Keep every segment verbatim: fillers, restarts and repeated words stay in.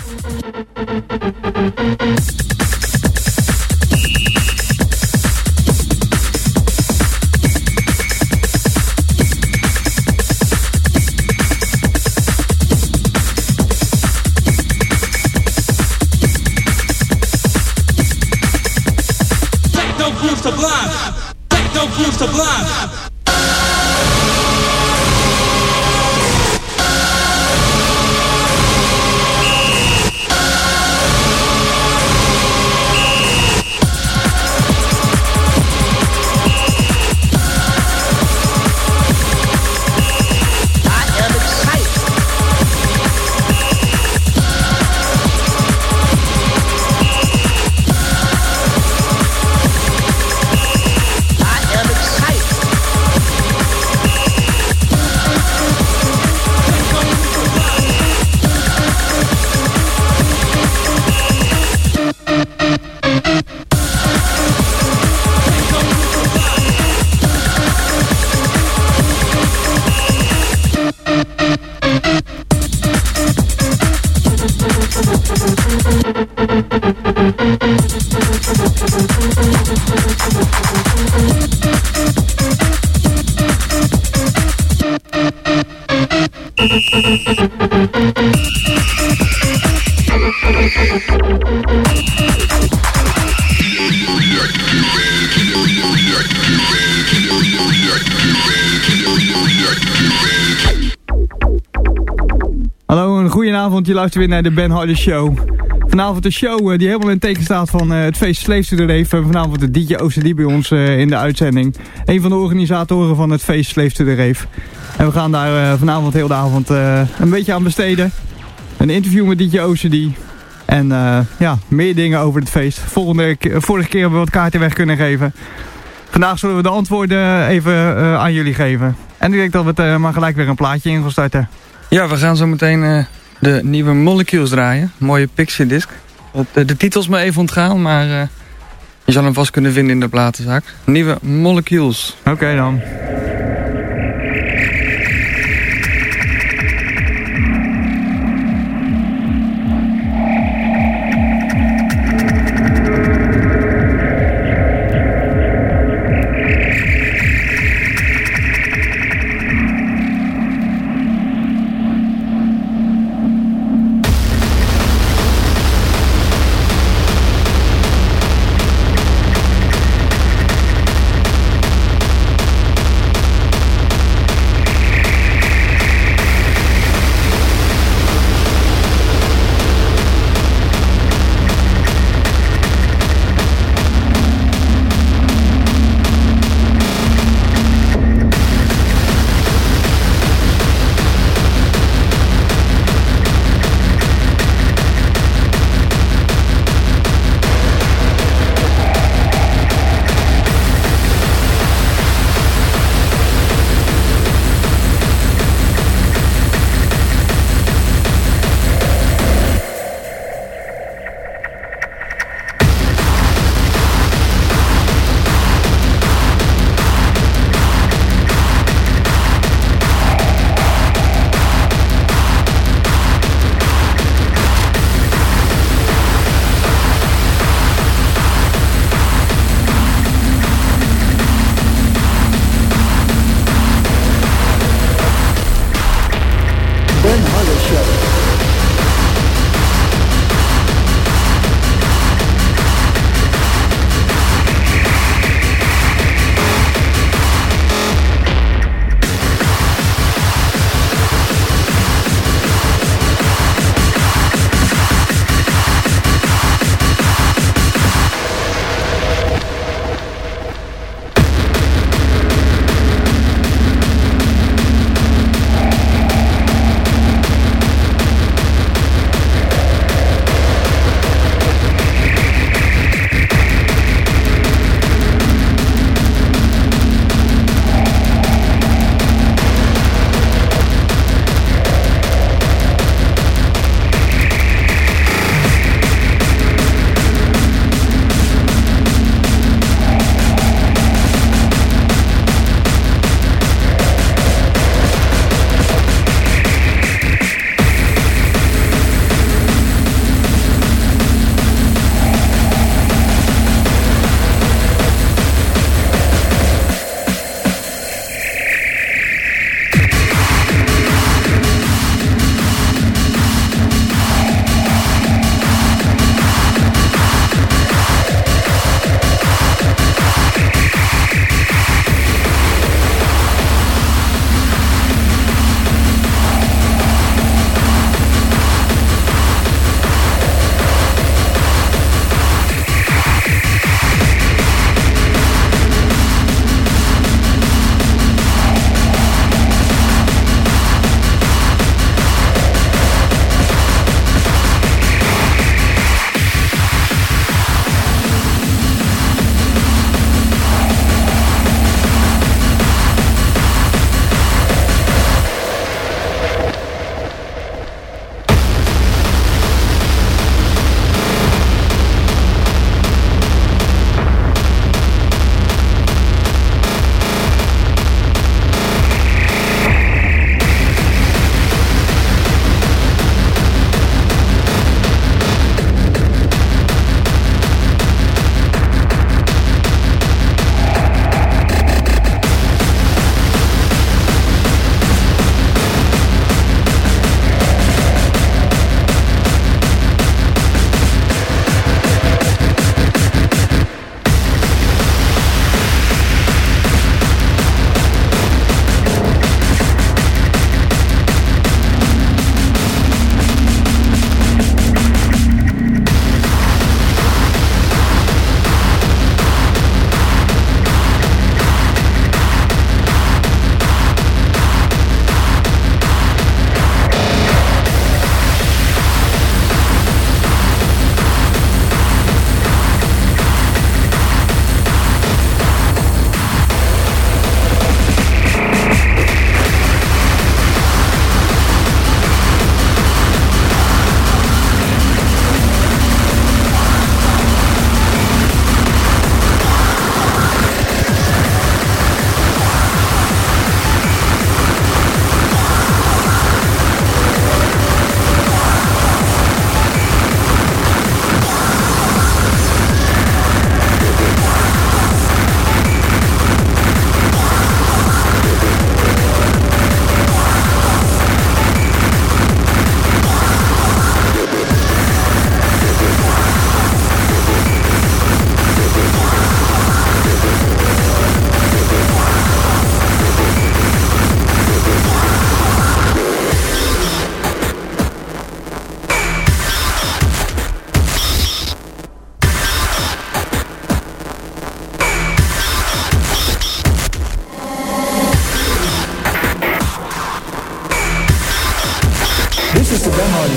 Hallo, een goedenavond. Je luistert weer naar de Ben Harder Show. Vanavond een show uh, die helemaal in het teken staat van uh, het feest Slaves to the Rave. We hebben vanavond de D J O C D bij ons uh, in de uitzending. Een van de organisatoren van het feest Slaves to the Rave. En we gaan daar uh, vanavond heel de avond uh, een beetje aan besteden. Een interview met D J O C D. En uh, ja, meer dingen over het feest. Volgende, vorige keer hebben we wat kaarten weg kunnen geven. Vandaag zullen we de antwoorden even uh, aan jullie geven. En ik denk dat we het uh, maar gelijk weer een plaatje in gaan starten. Ja, we gaan zo meteen uh, de nieuwe Molecules draaien. Mooie Pixie disc. De, de titels me even ontgaan, maar uh, je zal hem vast kunnen vinden in de platenzaak. Nieuwe Molecules. Oké okay, dan.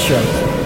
Show.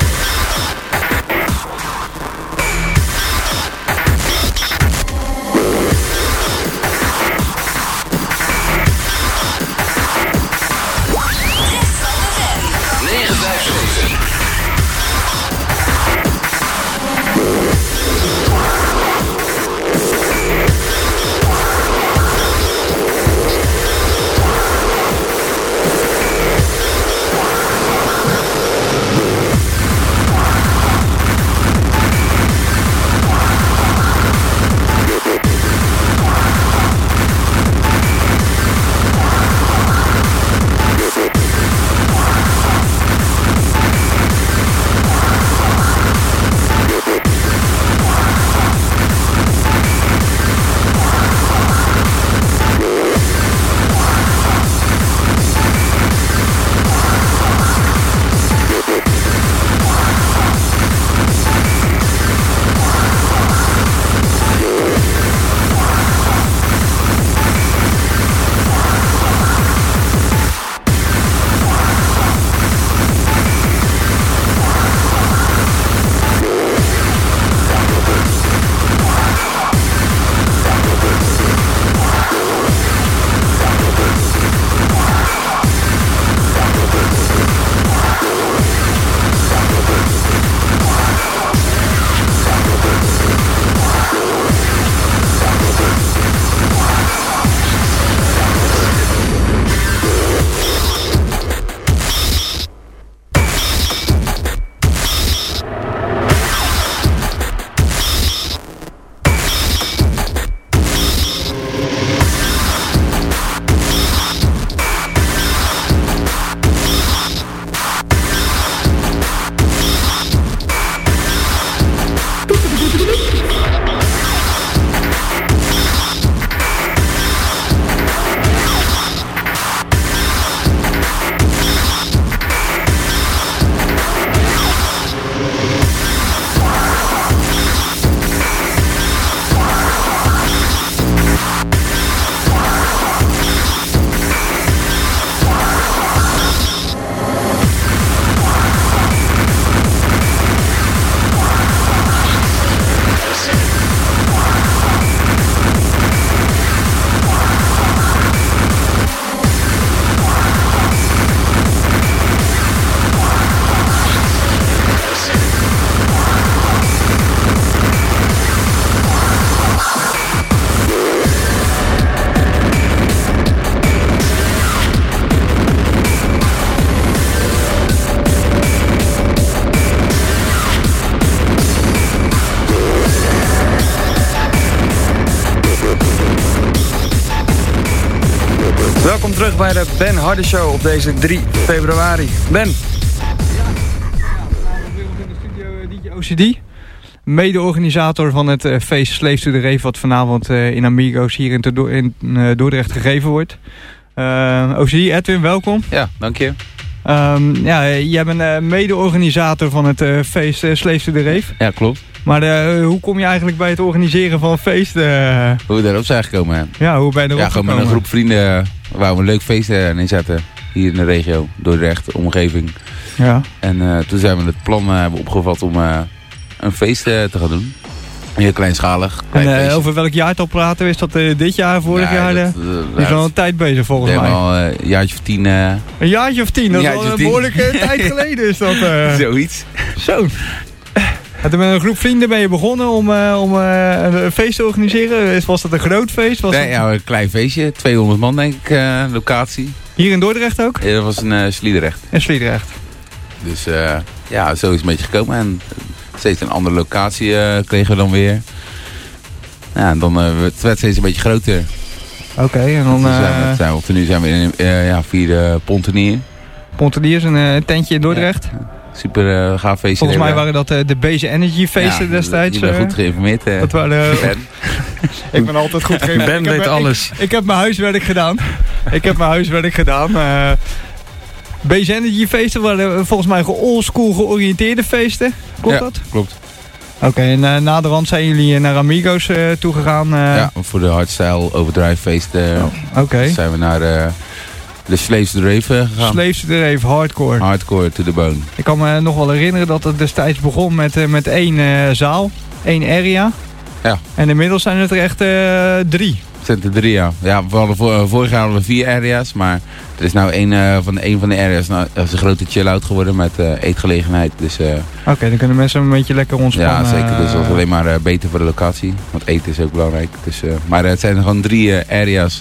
Welkom terug bij de Ben Hardy Show op deze drie februari. Ben. Ja, vanavond in de studio D J O C D. Mede-organisator van het uh, feest Slaves to the Rave, wat vanavond uh, in Amigos hier in, Do in uh, Dordrecht gegeven wordt. Uh, O C D, Edwin, welkom. Ja, dank je. Um, ja, jij bent uh, mede-organisator van het uh, feest uh, Slaves to the Rave. Ja, klopt. Maar uh, hoe kom je eigenlijk bij het organiseren van een feest? Uh... Hoe we daarop zijn gekomen. Hè? Ja, hoe ben je erop Ja, gewoon gekomen? met een groep vrienden waar we een leuk feest uh, neerzetten. Hier in de regio, Dordrecht, omgeving. Ja. En uh, toen zijn we het plan uh, hebben opgevat om uh, een feest uh, te gaan doen. Heel kleinschalig. Klein En uh, over welk jaartal praten we? Is dat uh, dit jaar, vorig ja, jaar? Dat, uh, uh, is al een tijd bezig volgens mij. mij. al uh, een jaartje of tien. Uh, een jaartje of tien? Dat is al een behoorlijke tijd geleden is dat. Uh... Zoiets. Zo. En toen met een groep vrienden ben je begonnen om, uh, om uh, een feest te organiseren. Was dat een groot feest? Was nee, dat... ja, een klein feestje. tweehonderd man denk ik, uh, locatie. Hier in Dordrecht ook? Ja, dat was in uh, Sliedrecht. In Sliedrecht. Dus uh, ja, zo is het een beetje gekomen. En steeds een andere locatie uh, kregen we dan weer. Ja, en dan uh, het werd steeds een beetje groter. Oké, okay, en dan... Dus, uh, uh, zijn we, nu zijn we in uh, ja, vierde Pontenier. Pontenier is een uh, tentje in Dordrecht. Ja, super uh, gaaf feestje. Volgens mij waren dat uh, de Base Energy feesten ja, destijds. Je bent goed geïnformeerd. Uh, dat waren, uh, ben. Ik ben altijd goed geïnformeerd. Ben weet alles. Ik, ik heb mijn huiswerk gedaan. ik heb mijn huiswerk gedaan. Uh, Base Energy feesten waren volgens mij oldschool georiënteerde feesten. Klopt ja, dat? Klopt. Oké, okay, en uh, naderhand zijn jullie naar Amigos uh, toegegaan? Uh... Ja, voor de hardstyle overdrive feesten. Uh, oh, okay. zijn we naar uh, de Slaves to the Rave gegaan. Slaves to the Rave, hardcore. Hardcore to the bone. Ik kan me nog wel herinneren dat het destijds begon met, uh, met één uh, zaal, één area. Ja. En inmiddels zijn het er echt uh, drie. Het zijn er drie, ja. Ja, we hadden voor, vorig jaar hadden we vier areas, maar er is nou een uh, van, een van de areas nou, is een grote chill-out geworden met uh, eetgelegenheid. Dus, uh, Oké, okay, dan kunnen mensen een beetje lekker ontspannen. Ja, zeker. Dus dat is alleen maar uh, beter voor de locatie. Want eten is ook belangrijk. Dus, uh, maar uh, het zijn er gewoon drie uh, areas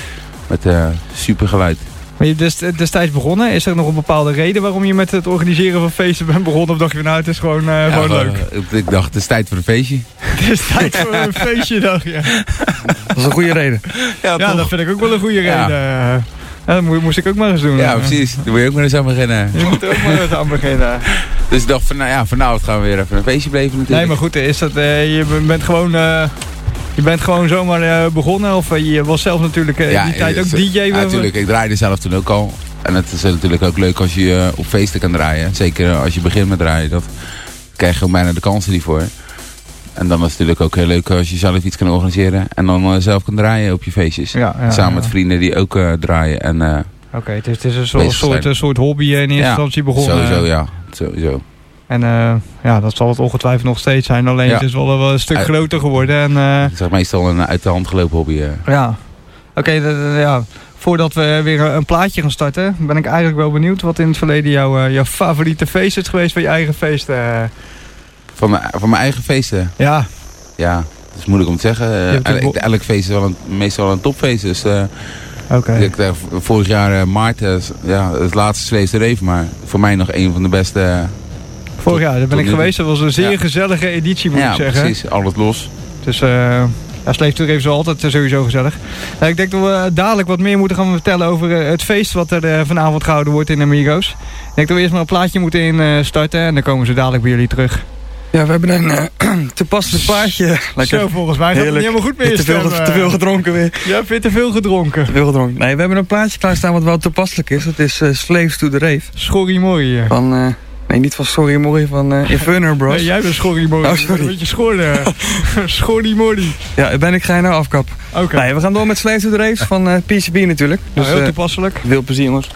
met uh, super geluid. Maar je bent destijds begonnen. Is er nog een bepaalde reden waarom je met het organiseren van feesten bent begonnen? Of dacht je van nou, het is gewoon, uh, ja, gewoon leuk? Uh, ik dacht, het is tijd voor een feestje. Het is tijd voor een feestje, dacht je. Dat is een goede reden. Ja, ja dat vind ik ook wel een goede ja. reden. Ja, dat moest ik ook maar eens doen. Ja, precies. Daar moet je ook maar eens aan beginnen. Je moet er ook maar eens aan beginnen. Dus ik dacht van, nou ja, vanavond gaan we weer even een feestje beleven natuurlijk. Nee, maar goed, is dat, uh, je bent gewoon... Uh, Je bent gewoon zomaar uh, begonnen of uh, je was zelf natuurlijk uh, ja, die tijd ook D J? Ja, natuurlijk. Ik draaide zelf toen ook al. En het is natuurlijk ook leuk als je uh, op feesten kan draaien. Zeker als je begint met draaien. Dat krijg je ook bijna de kansen niet voor. En dan is het natuurlijk ook heel leuk als je zelf iets kan organiseren. En dan uh, zelf kan draaien op je feestjes. Ja, ja, Samen ja. met vrienden die ook uh, draaien. En, uh, Oké, okay, het, het is een soort, soort, een soort hobby in eerste ja, instantie begonnen. Sowieso, ja. Sowieso. En uh, ja, dat zal het ongetwijfeld nog steeds zijn. Alleen ja. het is wel, wel een stuk uit, groter geworden. En, uh, het is meestal een uit de hand gelopen hobby. Uh. Ja. Oké, okay, ja. Voordat we weer een plaatje gaan starten, ben ik eigenlijk wel benieuwd wat in het verleden jouw, uh, jouw favoriete feest is geweest van je eigen feesten. Uh. Van, mijn, van mijn eigen feesten? Ja. Ja, dat is moeilijk om te zeggen. Uh, elk, elk feest is wel een, meestal wel een topfeest. Dus, uh, okay. uh, vorig jaar uh, maart, uh, ja, het laatste Slaves to the Rave, maar voor mij nog een van de beste... Uh, Vorig jaar, daar ben ik geweest. Dat was een zeer ja. gezellige editie, moet ja, ik zeggen. Ja, precies. Alles los. Dus uh, ja, Slaves to the Rave is altijd uh, sowieso gezellig. Uh, ik denk dat we dadelijk wat meer moeten gaan vertellen over uh, het feest wat er uh, vanavond gehouden wordt in Amigos. Ik denk dat we eerst maar een plaatje moeten instarten uh, en dan komen ze dadelijk bij jullie terug. Ja, we hebben een uh, toepasselijk plaatje. Lekker. Zo, volgens mij gaat het niet helemaal goed meer. Te veel, te veel gedronken weer. Ja, heb je te veel gedronken? Te veel gedronken. Nee, we hebben een plaatje klaarstaan wat wel toepasselijk is. Dat is uh, Slaves to the Rave. Schorrimorrie. Van... Uh, Nee, niet van Schorrimorrie, van uh, Inferno Bros. Nee, jij bent Schorrimorrie. Oh, sorry. Een beetje schorren. Schorrimorrie. Ja, ben ik ga je nou afkap. Oké. Okay. Nee, we gaan door met Slaves to the Rave van uh, P C B natuurlijk. Dus, nou, heel toepasselijk. Uh, veel plezier, jongens.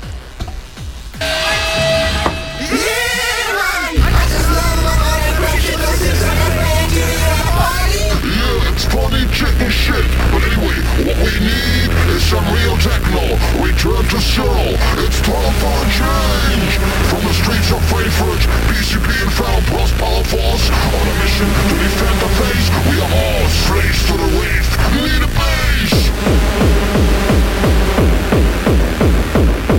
Some real techno, return to soul. It's time for a change. From the streets of Frankfurt, P C B and found plus power force. On a mission to defend the face. We are all slaves to the rave. Need a base.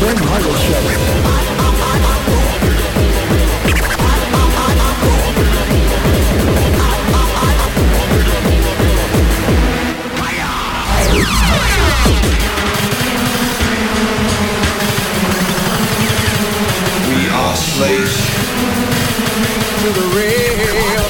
Ben Hardy Show. We are slaves to the rail.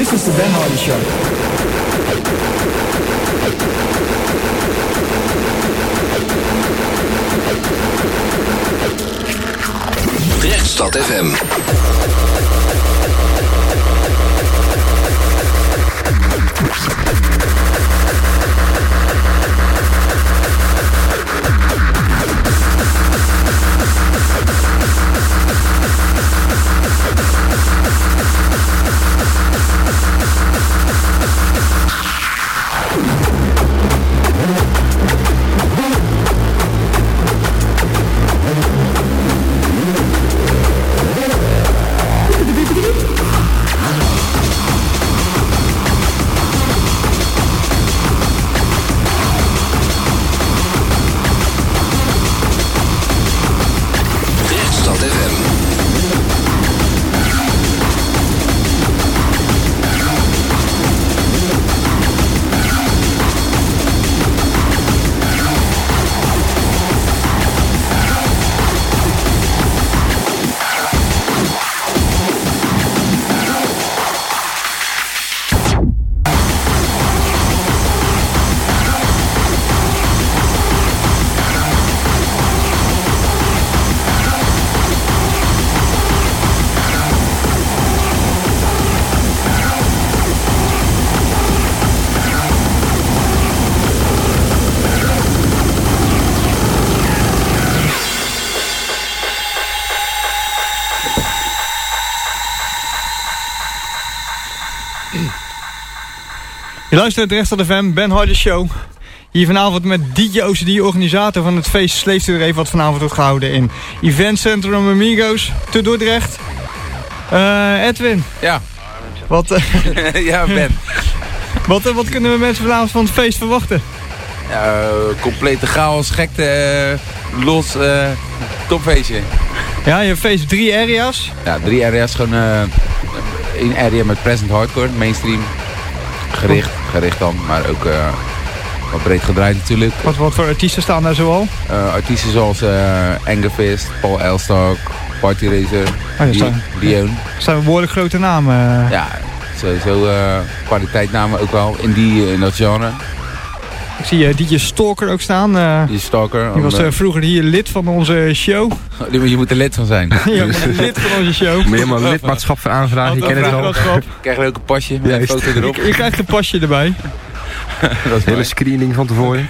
Dit is de Ben Hardy Show. Rechtstad F M. Je luistert naar Rechtstad F M, Ben Hardy Show. Hier vanavond met D J O C D, organisator van het feest Slave to the Rave, wat vanavond wordt gehouden in Event Centrum Amigos te Dordrecht. Uh, Edwin. Ja. Wat, uh, ja, Ben. wat, uh, wat kunnen we mensen vanavond van het feest verwachten? Ja, complete chaos, gekte, uh, los, uh, topfeestje. Ja, je feest drie area's. Ja, drie area's. Gewoon uh, één area met present hardcore, mainstream. Gericht, gericht dan, maar ook uh, wat breed gedraaid natuurlijk. Wat, wat voor artiesten staan daar zoal? Uh, artiesten zoals uh, Angerfist, Paul Elstak, Party Racer, Oh, ja, staan, Dion. Dat zijn behoorlijk grote namen. Uh. Ja, sowieso uh, kwaliteitnamen ook wel in, die, in dat genre. Ik zie uh, D J Stalker ook staan. Uh, Die Stalker. die was uh, vroeger hier lid van onze show. Je moet er lid van zijn. Ja, lid van onze show. Moet je helemaal een lidmaatschap voor aanvragen, je kent het wel. Je krijgt ook een pasje met een foto erop. Je, je krijgt een pasje erbij. Dat is hele screening van tevoren.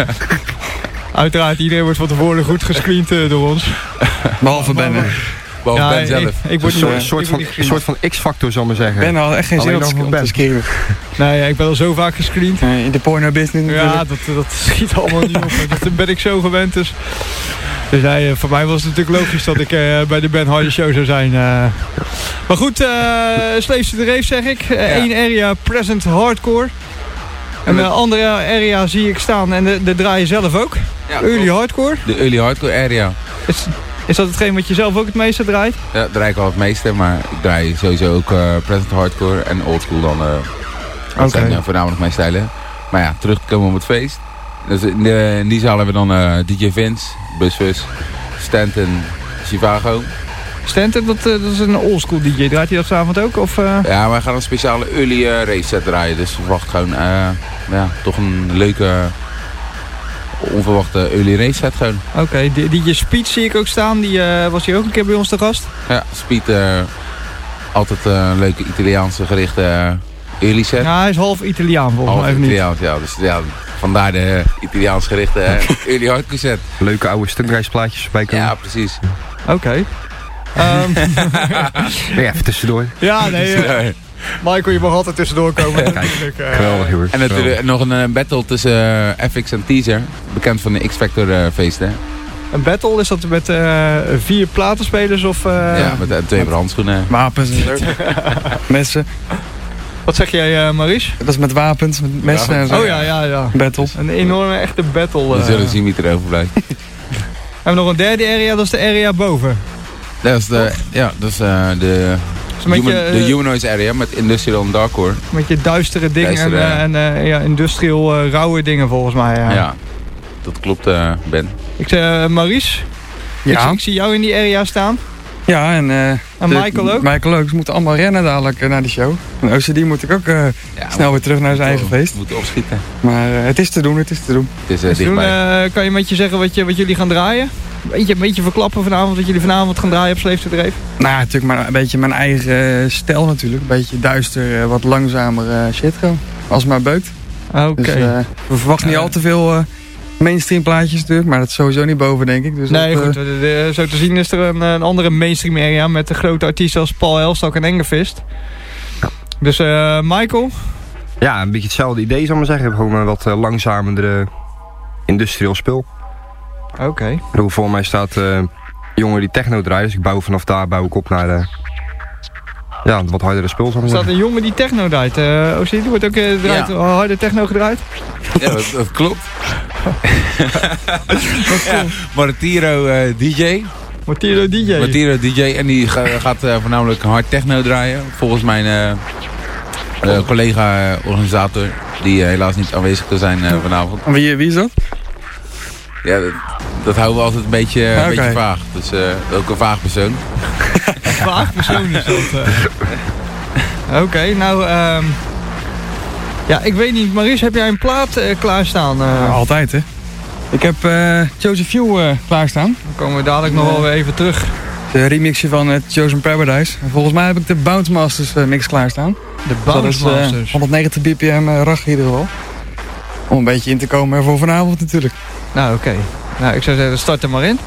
Uiteraard, iedereen wordt van tevoren goed gescreend uh, door ons. Behalve Ben. Behalve ja, Ben zelf. Ik, ik word een soort, niet, soort, ik van, word een soort van X-factor, zal ik maar zeggen. Ben had echt geen zin Alleen om nog te screenen. Nee, ja, ik ben al zo vaak gescreend. Nee, in de porno business Ja, natuurlijk. dat, dat schiet allemaal niet op. Dat ben ik zo gewend. Dus, dus nee, voor mij was het natuurlijk logisch dat ik uh, bij de Ben Hardy Show zou zijn. Uh. Maar goed, uh, Slave to the Rave zeg ik. Eén uh, area present hardcore. En een andere area zie ik staan en de, de draai je zelf ook. Ja, early hardcore. De early hardcore area. Is, is dat hetgeen wat je zelf ook het meeste draait? Ja, dat draai ik wel het meeste, maar ik draai sowieso ook uh, present hardcore en oldschool dan. Uh, dat okay. zijn uh, voornamelijk mijn stijlen. Maar ja, terug te komen op het feest. Dus in, de, in die zaal hebben we dan uh, D J Vince, Busfus, Stanton, Chivago. Stanton, dat, uh, dat is een oldschool D J. Draait hij dat s'avond ook? Of, uh... Ja, wij gaan een speciale early uh, race set draaien. Dus verwacht gewoon uh, ja, toch een leuke, onverwachte early race set gewoon. Oké, okay, D J Speed zie ik ook staan. Die uh, was hier ook een keer bij ons te gast. Ja, Speed, uh, altijd uh, een leuke Italiaanse gerichte uh, early set. Ja, hij is half Italiaan volgens half mij. Half Italiaans, ja. Dus ja, vandaar de uh, Italiaans gerichte uh, early hardcore set. Leuke oude stukreisplaatjes voorbij komen. Ja, precies. Oké. Okay. Um, ja, even tussendoor. Ja, nee. Uh, Michael, je mag altijd tussendoor komen. Kijk, uh, geweldig hoor. En natuurlijk nog een uh, battle tussen uh, F X en Teaser. Bekend van de X-Factor uh, feesten. Een battle, is dat met uh, vier platenspelers of... Uh, ja, met uh, twee handschoenen. Wapens en zo. Messen. Wat zeg jij, uh, Maurice? Dat is met wapens, met messen en zo. Oh ja, ja, ja. Battle. Een enorme echte battle. Uh. We zullen zien wie er overblijft. We hebben nog een derde area, dat is de area boven. Dat is de, ja, dat is uh, de, is human, je, uh, de humanoids area met industrial en darkcore. Met je duistere dingen duistere, en, uh, en uh, ja, industrial uh, rauwe dingen volgens mij. Ja, ja dat klopt uh, Ben. Ik zeg uh, Maurice, ja. ik, ik zie jou in die area staan. Ja, en, uh, en de, Michael ook? Michael ook. Ze moeten allemaal rennen dadelijk uh, naar de show. En O C D moet ik ook uh, ja, snel weer terug naar zijn eigen feest. We moeten opschieten. Maar uh, het is te doen, het is te doen. Het is uh, dichtbij. Uh, kan je met je zeggen wat, je, wat jullie gaan draaien? Een beetje, een beetje verklappen vanavond, wat jullie vanavond gaan draaien op Sleefsterdreef? Nou, natuurlijk maar een beetje mijn eigen uh, stijl natuurlijk. Een beetje duister, uh, wat langzamer uh, shit gewoon. Als het maar beukt. Oké. Okay. Dus, uh, we verwachten niet uh, al te veel... Uh, mainstream plaatjes natuurlijk, maar dat is sowieso niet boven, denk ik. Dus nee, dat, goed. Uh... De, de, zo te zien is er een, een andere mainstream area met de grote artiesten als Paul Elstak en Engerfist. Dus uh, Michael? Ja, een beetje hetzelfde idee, zou ik maar zeggen. Gewoon een wat uh, langzamere industrieel spul. Oké. Okay. Voor mij staat uh, een jongen die techno draait, dus ik bouw vanaf daar bouw ik op naar de... Ja, wat hardere spul, zou ik Er staat een jongen die techno draait. Uh, O C D, wordt ook uh, draait, ja. harde techno gedraaid? Ja, dat, dat klopt. Ja, Martiro uh, D J. Martiro D J. Martiro D J. En die ga, gaat uh, voornamelijk hard techno draaien. Volgens mijn uh, uh, collega-organisator. Die uh, helaas niet aanwezig kan zijn uh, vanavond. Wie, wie is dat? Ja, dat, dat houden we altijd een beetje, uh, okay. een beetje vaag. Dus uh, ook een vaag persoon. Vaag persoon is dat. Uh. Oké, okay, nou... Um... Ja, ik weet niet. Maurice, heb jij een plaat uh, klaarstaan? Uh... Ja, altijd, hè. Ik heb uh, Chosen Few uh, klaarstaan. Dan komen we dadelijk nog wel weer even terug. De remixje van uh, Chosen Paradise. En volgens mij heb ik de Bounce Masters uh, mix klaarstaan. De Bounce dus, uh, Masters? honderdnegentig B P M uh, rag in ieder geval. Om een beetje in te komen voor vanavond natuurlijk. Nou, oké. Okay. Nou, ik zou zeggen, start er maar in.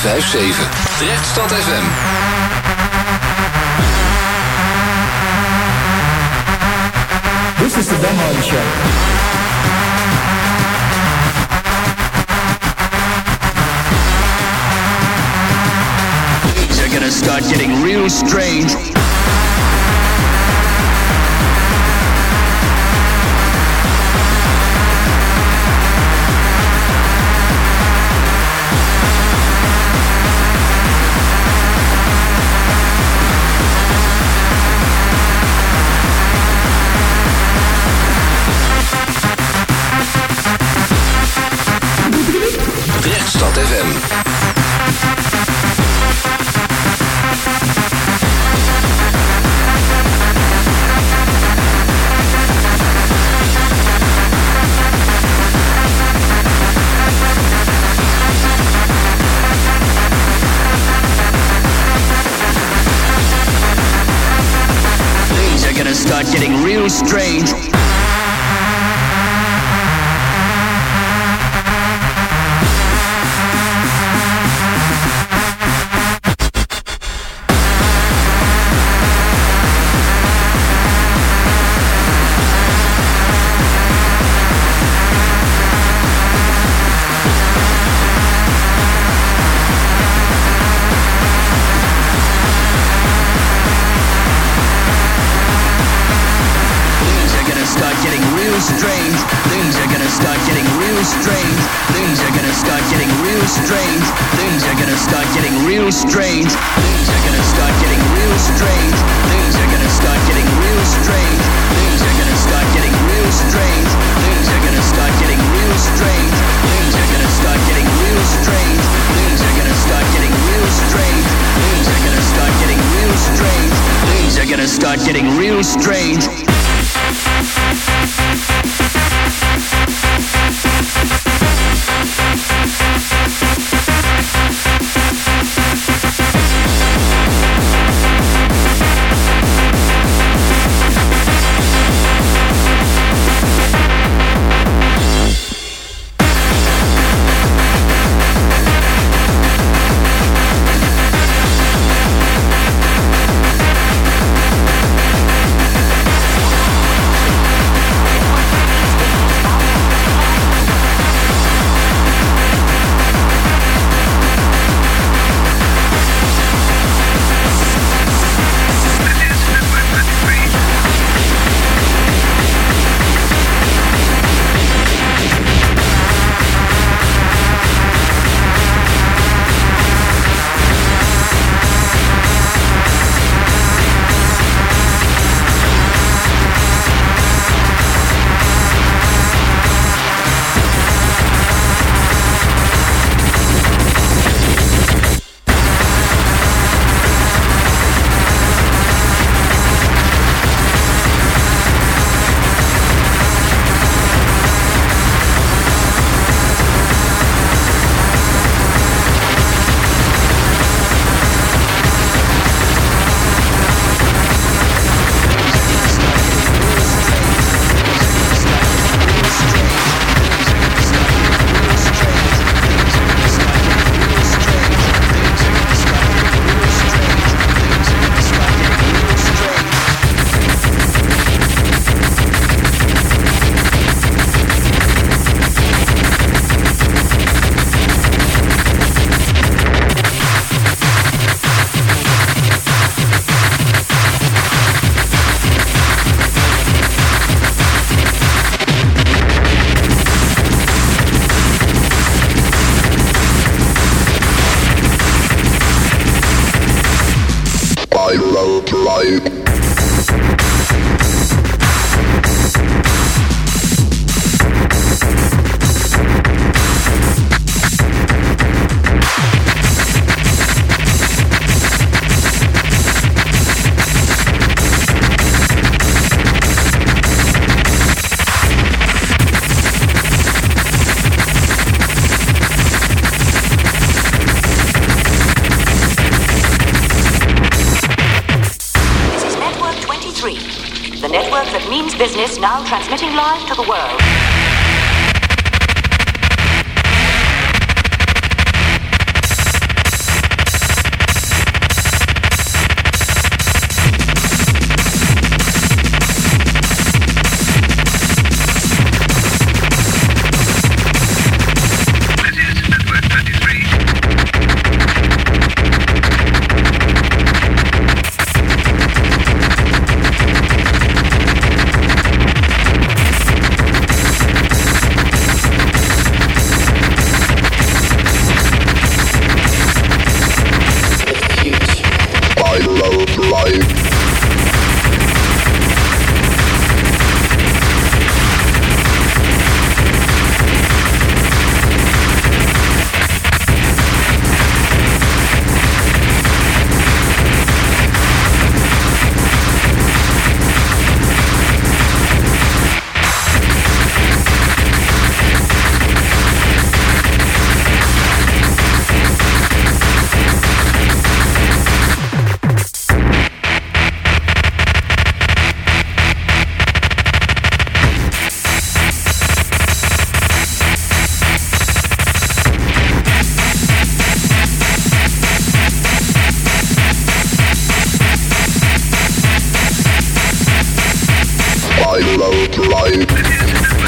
vijf zeven. Drechtstad F M. This is the Ben Hardy Show. Things are gonna start getting real strange. Drechtstad F M. Things are gonna start getting real strange. Strange. Things are gonna start getting real strange. Things are gonna start getting real strange. Things are gonna start getting real strange. Things are gonna start getting real strange. Things are gonna start getting real strange. Things are gonna start getting real strange. Things are gonna start getting real strange. Things are gonna start getting real strange. Things are gonna start getting real strange. Things are gonna start getting real strange. Things are gonna start getting real strange. Business now transmitting live to the world. life, love life.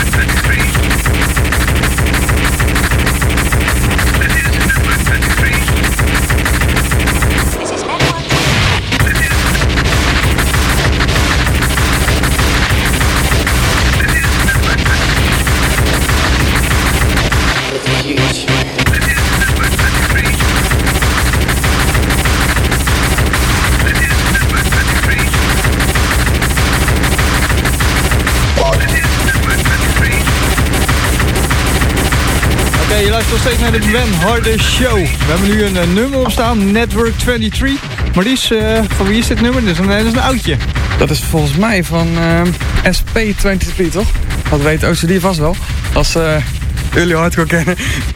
Je luistert nog steeds naar de Ben Harder Show. We hebben nu een uh, nummer op staan, Network drieëntwintig. Maurice, uh, van wie is dit nummer? Dat is een, dat is een oudje. Dat is volgens mij van uh, S P eenentwintig, toch? Dat weet O C D vast wel. Als uh, jullie hardcore kennen.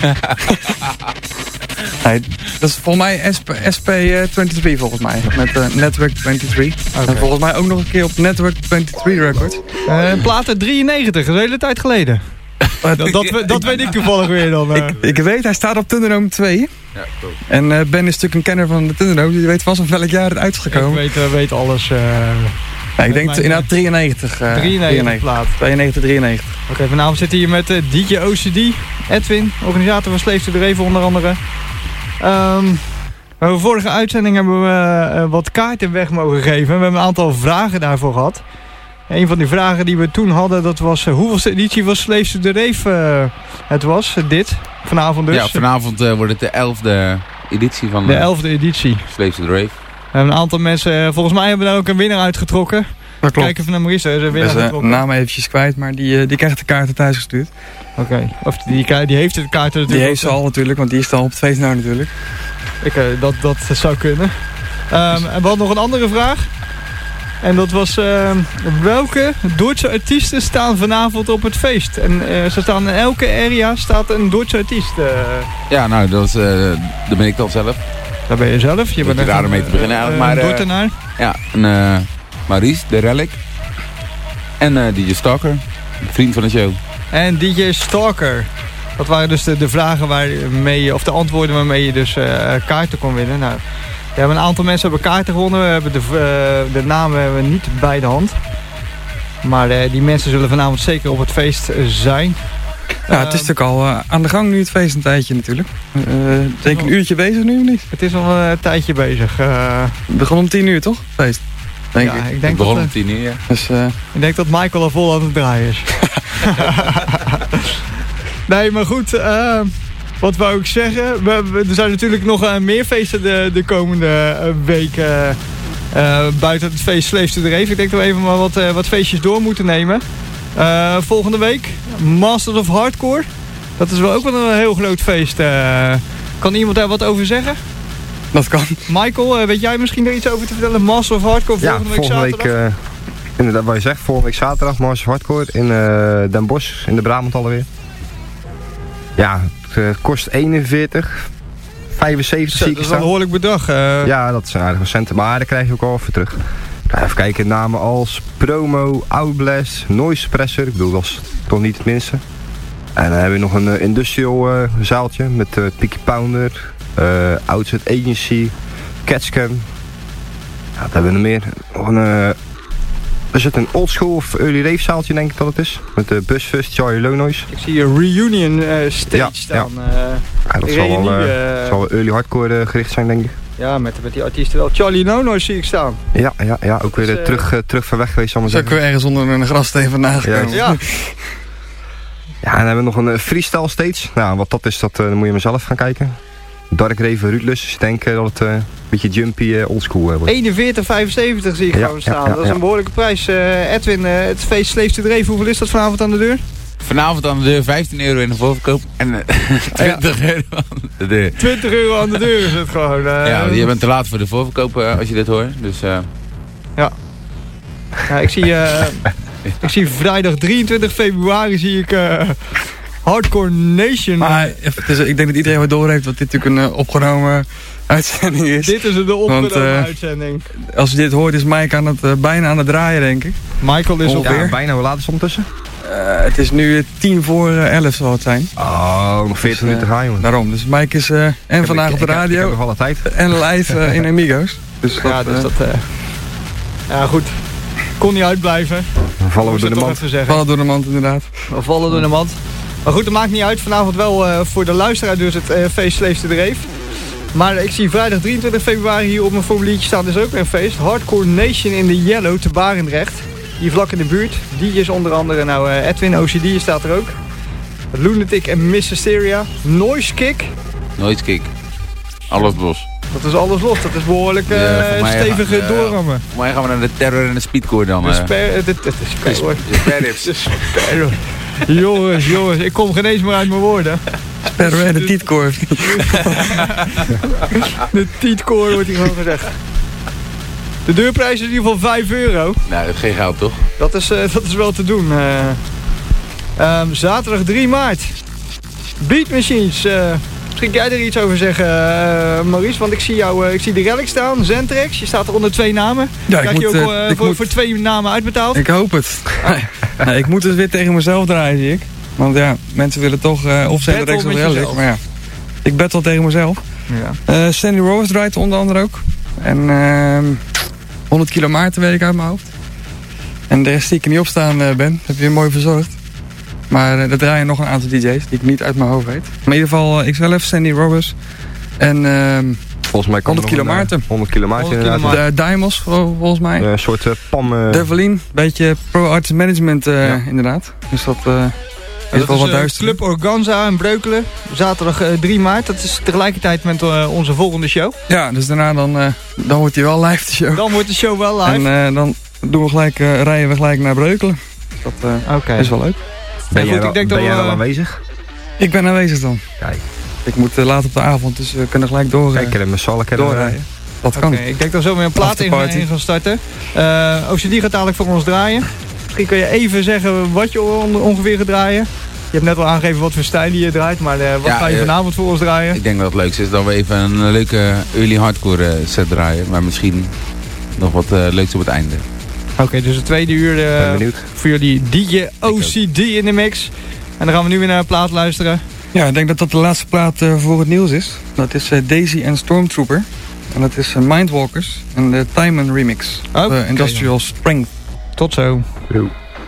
Nee, dat is volgens mij S P eenentwintig volgens mij. Met uh, Network drieëntwintig. Okay. En volgens mij ook nog een keer op Network eenentwintig Records. Uh, plaat uit drieënnegentig, dat is een hele tijd geleden. dat, dat, dat weet ik toevallig weer dan. Uh. Ik, ik weet, hij staat op Thunderdome twee. Ja, klopt. En uh, Ben is natuurlijk een kenner van de Thunderdome. Die weet vast van welk jaar het uit is gekomen. Ik weet, uh, weet alles. Uh, ja, ik denk mijn, inderdaad drieënnegentig. Uh, drieënnegentig plaat. tweeënnegentig, drieënnegentig. Oké, okay, vanavond zitten we hier met uh, D J O C D, Edwin, organisator van Slave to the Rave onder andere. Um, bij de vorige uitzending hebben we uh, wat kaarten weg mogen geven. We hebben een aantal vragen daarvoor gehad. Een van die vragen die we toen hadden, dat was uh, hoeveelste editie van Slave to the Rave uh, het was, uh, dit, vanavond dus. Ja, vanavond uh, wordt het de elfde editie van de elfde editie. Slave to the Rave. We hebben een aantal mensen, uh, volgens mij hebben we daar ook een winnaar uitgetrokken. Dat klopt. Kijk even naar Maurice, er is een winnaar dus, uh, uitgetrokken. naam eventjes kwijt, maar die, uh, die krijgt de kaarten thuis gestuurd. Oké, okay. Of die, die, die heeft de kaarten natuurlijk. Die heeft ze al natuurlijk, want die is al op het feest nou natuurlijk. Oké, okay, dat, dat zou kunnen. Um, en we hadden nog een andere vraag. En dat was, uh, welke Duitse artiesten staan vanavond op het feest? En uh, ze staan in elke area staat een Duitse artiest. Uh. Ja, nou, dat is, uh, daar ben ik dan zelf. Daar ben je zelf. Je bent er daar mee te beginnen eigenlijk. Uh, maar, een Dortenaar. Uh, ja, een uh, Maurice, de Relic. En uh, D J Stalker, vriend van de show. En D J Stalker. Dat waren dus de, de vragen waarmee je, of de antwoorden waarmee je dus uh, kaarten kon winnen. Nou, we hebben een aantal mensen hebben kaarten gewonnen. We hebben de, uh, de namen hebben we niet bij de hand. Maar uh, die mensen zullen vanavond zeker op het feest zijn. Ja, het is natuurlijk al uh, aan de gang nu het feest een tijdje natuurlijk. Uh, denk ik een uurtje bezig nu of niet? Het is al een tijdje bezig. Uh, het begon om tien uur toch, het feest? Denk ja, ik. ik denk het begon dat, om tien uur, ja. Dus, uh, ik denk dat Michael al vol aan het draaien is. Nee, maar goed... Uh, wat wou ik zeggen? We, we, er zijn natuurlijk nog uh, meer feesten de, de komende uh, weken uh, buiten het feest Slave to the Rave. Ik denk dat we even maar wat, uh, wat feestjes door moeten nemen. Uh, volgende week, Masters of Hardcore. Dat is wel ook wel een heel groot feest. Uh, kan iemand daar wat over zeggen? Dat kan. Michael, uh, weet jij misschien er iets over te vertellen? Masters of Hardcore volgende ja, week volgende zaterdag? Week, uh, inderdaad, wat je zegt, volgende week zaterdag Masters of Hardcore in uh, Den Bosch, in de Brabant alweer. Ja, het uh, kost eenenveertig, vijfenzeventig zie ik Dat is een behoorlijk bedrag. Uh... Ja, dat zijn aardige centen, maar daar krijg je ook al voor terug. Nou, even kijken, namen als Promo, Outblast, Noise Suppressor, ik bedoel dat is toch niet het minste. En dan hebben we nog een uh, industrial uh, zaaltje met uh, Picky Pounder, uh, Outset Agency, Catchcam. Ja, wat hebben we nog meer? Nog een, uh, er zit een oldschool of early rave zaaltje denk ik dat het is. Met de Busfust, Charlie Low Noise. Ik zie een reunion uh, stage ja, staan. Ja. Uh, ja, dat zal wel, uh, uh, zal wel early hardcore uh, gericht zijn denk ik. Ja, met, met die artiesten wel. Charlie Low Noise zie ik staan. Ja, ja, ja ook weer uh, uh, terug, uh, terug van weg geweest zal ik maar zeggen. Is ook weer ergens onder een grassteen vandaan gekomen. Ja. ja. Ja, en dan hebben we nog een uh, freestyle stage. Nou, wat dat is, dat, uh, dan moet je maar zelf gaan kijken. Dark Raven Rootless. Dus ik denk uh, dat het uh, een beetje jumpy uh, oldschool uh, wordt. eenenveertig vijfenzeventig zie ik ja, gewoon staan. Ja, ja, dat is ja. een behoorlijke prijs. Uh, Edwin, uh, het feest Slave to the Rave, hoeveel is dat vanavond aan de deur? Vanavond aan de deur vijftien euro in de voorverkoop en uh, twintig ja. euro aan de deur. twintig euro aan de deur is het gewoon. Uh, ja, je bent te laat voor de voorverkoop uh, als je dit hoort. Dus, uh... Ja. ja. Ik zie, uh, ik zie vrijdag drieëntwintig februari zie ik... Uh, Hardcore Nation. Maar is, ik denk dat iedereen wat door heeft dat dit natuurlijk een uh, opgenomen uitzending is. Dit is een opgenomen Want, uh, uitzending. Als je dit hoort is Mike aan het, uh, bijna aan het draaien denk ik. Michael is alweer. Ja, bijna. Hoe laat is het ondertussen? Uh, het is nu tien voor uh, elf zal het zijn. Oh, nog veertig minuten gaan jongen. Daarom. Dus Mike is uh, en vandaag ik, op de ik, radio. Ik heb nog alle tijd. En live uh, in Amigos. Dus ja, dat, dus uh, dat... Uh, ja goed. Kon niet uitblijven. vallen we door de mand. Vallen door de mand, inderdaad. We vallen door de mand. Maar goed, dat maakt niet uit. Vanavond wel uh, voor de luisteraar dus het uh, feest Sleefse de Reef. Maar ik zie vrijdag drieëntwintig februari hier op mijn formuliertje staan. Dus ook weer een feest. Hardcore Nation in de Yellow te Barendrecht. Hier vlak in de buurt. Die is onder andere nou uh, Edwin, O C D staat er ook. Lunatic en Miss Hysteria. Noise Kick. Noise Kick. Alles los. Dat is alles los. Dat is behoorlijk uh, ja, stevige uh, doorrammen. Voor mij gaan we naar de Terror en de Speedcore dan. De sper... De, de, de sper... De sperrips. De sper... Jongens, jongens. Ik kom geen eens meer uit mijn woorden. Sperro en de tietcore. De tietcore wordt hier gewoon gezegd. De deurprijs is in ieder geval vijf euro. Nou, dat is geen geld toch? Dat is, uh, dat is wel te doen. Uh, um, zaterdag drie maart. Beat Machines. Uh, misschien kan jij er iets over zeggen, uh, Maurice. Want ik zie jou, uh, ik zie de relic staan. Zentrex. Je staat er onder twee namen. Ja, Krijg ik je moet, ook uh, ik voor, moet... voor twee namen uitbetaald? Ik hoop het. nee, ik moet dus weer tegen mezelf draaien, zie ik. Want ja, mensen willen toch uh, of Zentrex of relic. Maar ja, ik battle tegen mezelf. Ja. Uh, Sandy Rose draait onder andere ook. En uh, honderd kilo Maarten weet ik uit mijn hoofd. En de rest die ik er niet op staan uh, ben, heb je mooi verzorgd. Maar uh, er draaien nog een aantal D J's die ik niet uit mijn hoofd weet. Maar in ieder geval uh, ikzelf, Sandy Robbers en uh, volgens mij honderd kilo Maarten. honderd kilo Maarten inderdaad. De Daimos volgens mij. Een soort uh, pam. Uh... Develin, beetje pro-artist management uh, ja. inderdaad. Dus dat uh, is dat wel is, wat uh, duister. Club Organza in Breukelen, zaterdag uh, drie maart. Dat is tegelijkertijd met uh, onze volgende show. Ja, dus daarna dan, uh, dan wordt hij wel live de show. Dan wordt de show wel live. En uh, dan doen we gelijk, uh, rijden we gelijk naar Breukelen. Dat uh, okay. is wel leuk. Ben, goed, jij, ik denk ben dat jij we, al aanwezig? Ik ben aanwezig dan. Kijk. Ik moet uh, laat op de avond, dus we kunnen gelijk door, Kijk, uh, met z'n allen doorrijden. Dat kan. Okay, ik denk dat we zo weer een plaat in, in gaan starten. Uh, O C D gaat dadelijk voor ons draaien. Misschien kun je even zeggen wat je ongeveer gaat draaien. Je hebt net al aangegeven wat voor stijl je draait, maar uh, wat ja, ga je vanavond voor ons draaien? Ik denk dat het leukste is dat we even een leuke early hardcore uh, set draaien. Maar misschien nog wat uh, leuks op het einde. Oké, okay, dus het tweede uur uh, voor jullie D J O C D in de mix. En dan gaan we nu weer naar een plaat luisteren. Ja, ik denk dat dat de laatste plaat uh, voor het nieuws is. Dat is uh, Daisy en Stormtrooper. En dat is uh, Mindwalkers en de Timon remix. Oh, uh, Industrial okay, Strength. Tot zo. Yo.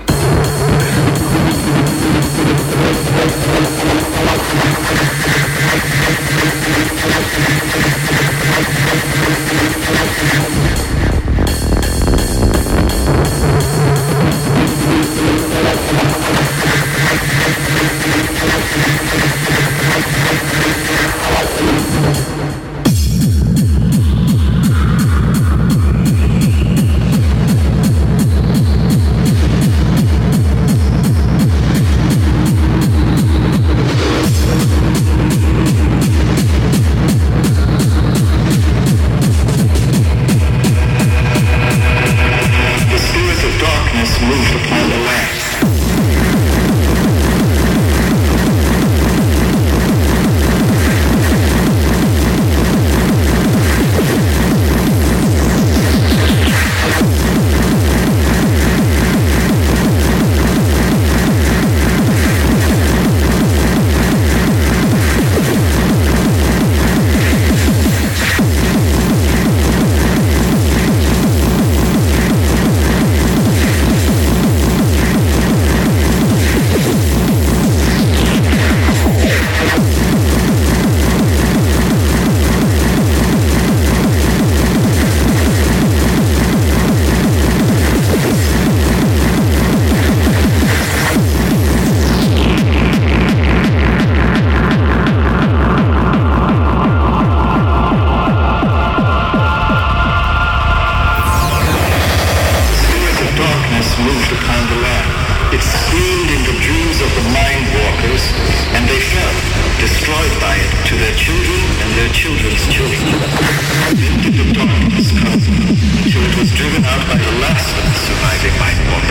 destroyed by it to their children and their children's children. Then did the darkness come, until it was driven out by the last of the surviving Mindwalkers.